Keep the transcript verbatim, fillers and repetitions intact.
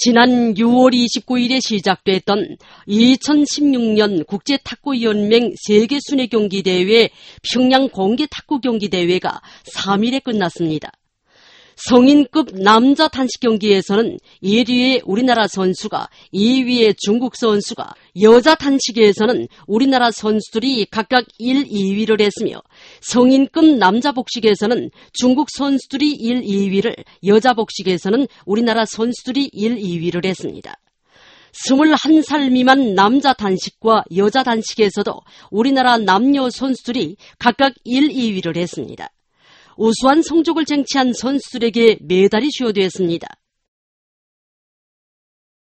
지난 유월 이십구일에 시작됐던 이천십육 년 국제탁구연맹 세계순회경기대회 평양 공개탁구경기대회가 삼 일에 끝났습니다. 성인급 남자 단식 경기에서는 일 위에 우리나라 선수가, 이 위에 중국 선수가, 여자 단식에서는 우리나라 선수들이 각각 일, 이 위를 했으며 성인급 남자 복식에서는 중국 선수들이 일, 이 위를, 여자 복식에서는 우리나라 선수들이 일, 이 위를 했습니다. 스물한 살 미만 남자 단식과 여자 단식에서도 우리나라 남녀 선수들이 각각 일, 이 위를 했습니다. 우수한 성적을 쟁취한 선수들에게 메달이 수여되었습니다.